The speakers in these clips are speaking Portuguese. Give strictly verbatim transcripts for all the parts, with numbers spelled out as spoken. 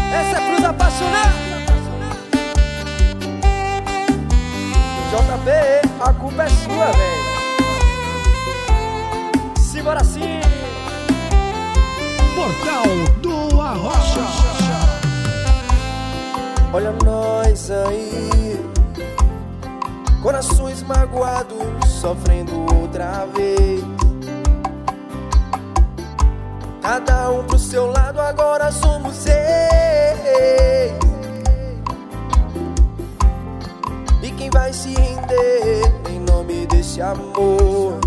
Essa é pros apaixonados. J P, a culpa é sua, velho. Simbora assim. Portal do Arrocha. Olha nós aí, corações magoados, sofrendo outra vez. Cada um pro seu lado, agora somos seis. E quem vai se render em nome desse amor?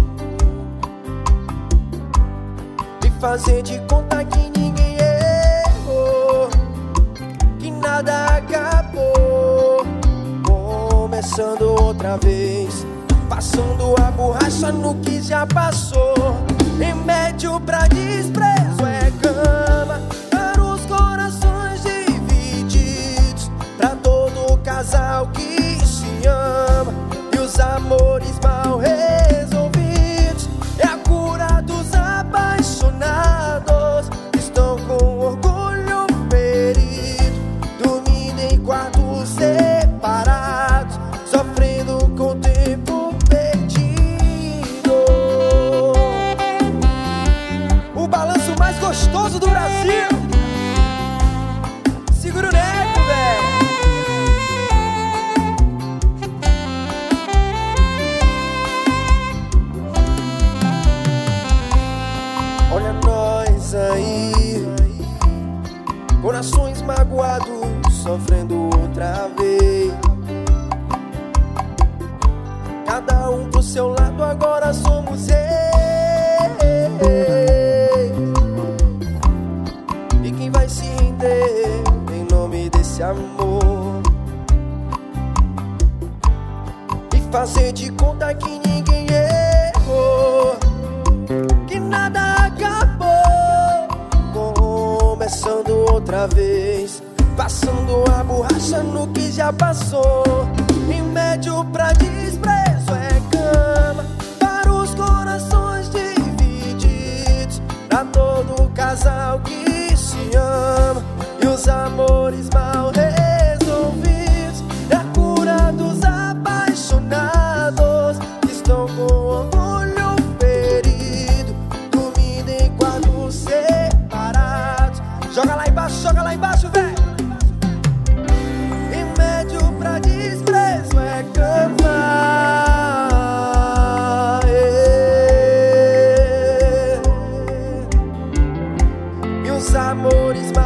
E fazer de conta que ninguém errou, que nada acabou. Começando outra vez, passando a borracha no que já passou. Remédio pra desprezo é cama para os corações divididos, pra todo casal que se ama e os amores mal resolvidos. É a cura dos apaixonados que estão com orgulho ferido, dormindo em quartos separados, sofrendo com o tempo perdido. O balanço mais gostoso do Brasil. Segura o neco, velho. Olha nós aí, corações magoados, sofrendo outra vez. Cada um pro seu lado, agora somos ex. E quem vai se render em nome desse amor? E fazer de conta que ninguém errou, que nada acabou. Começando outra vez, passando a borracha no que já passou. Remédio pra desprezo é cama para os corações divididos, pra todo casal que se ama e os amores mal resolvidos. É a cura dos apaixonados que estão com orgulho ferido, dormindo em quartos separados. Joga lá embaixo, joga lá embaixo, velho. Remédio pra desprezo é cama, é. E os amores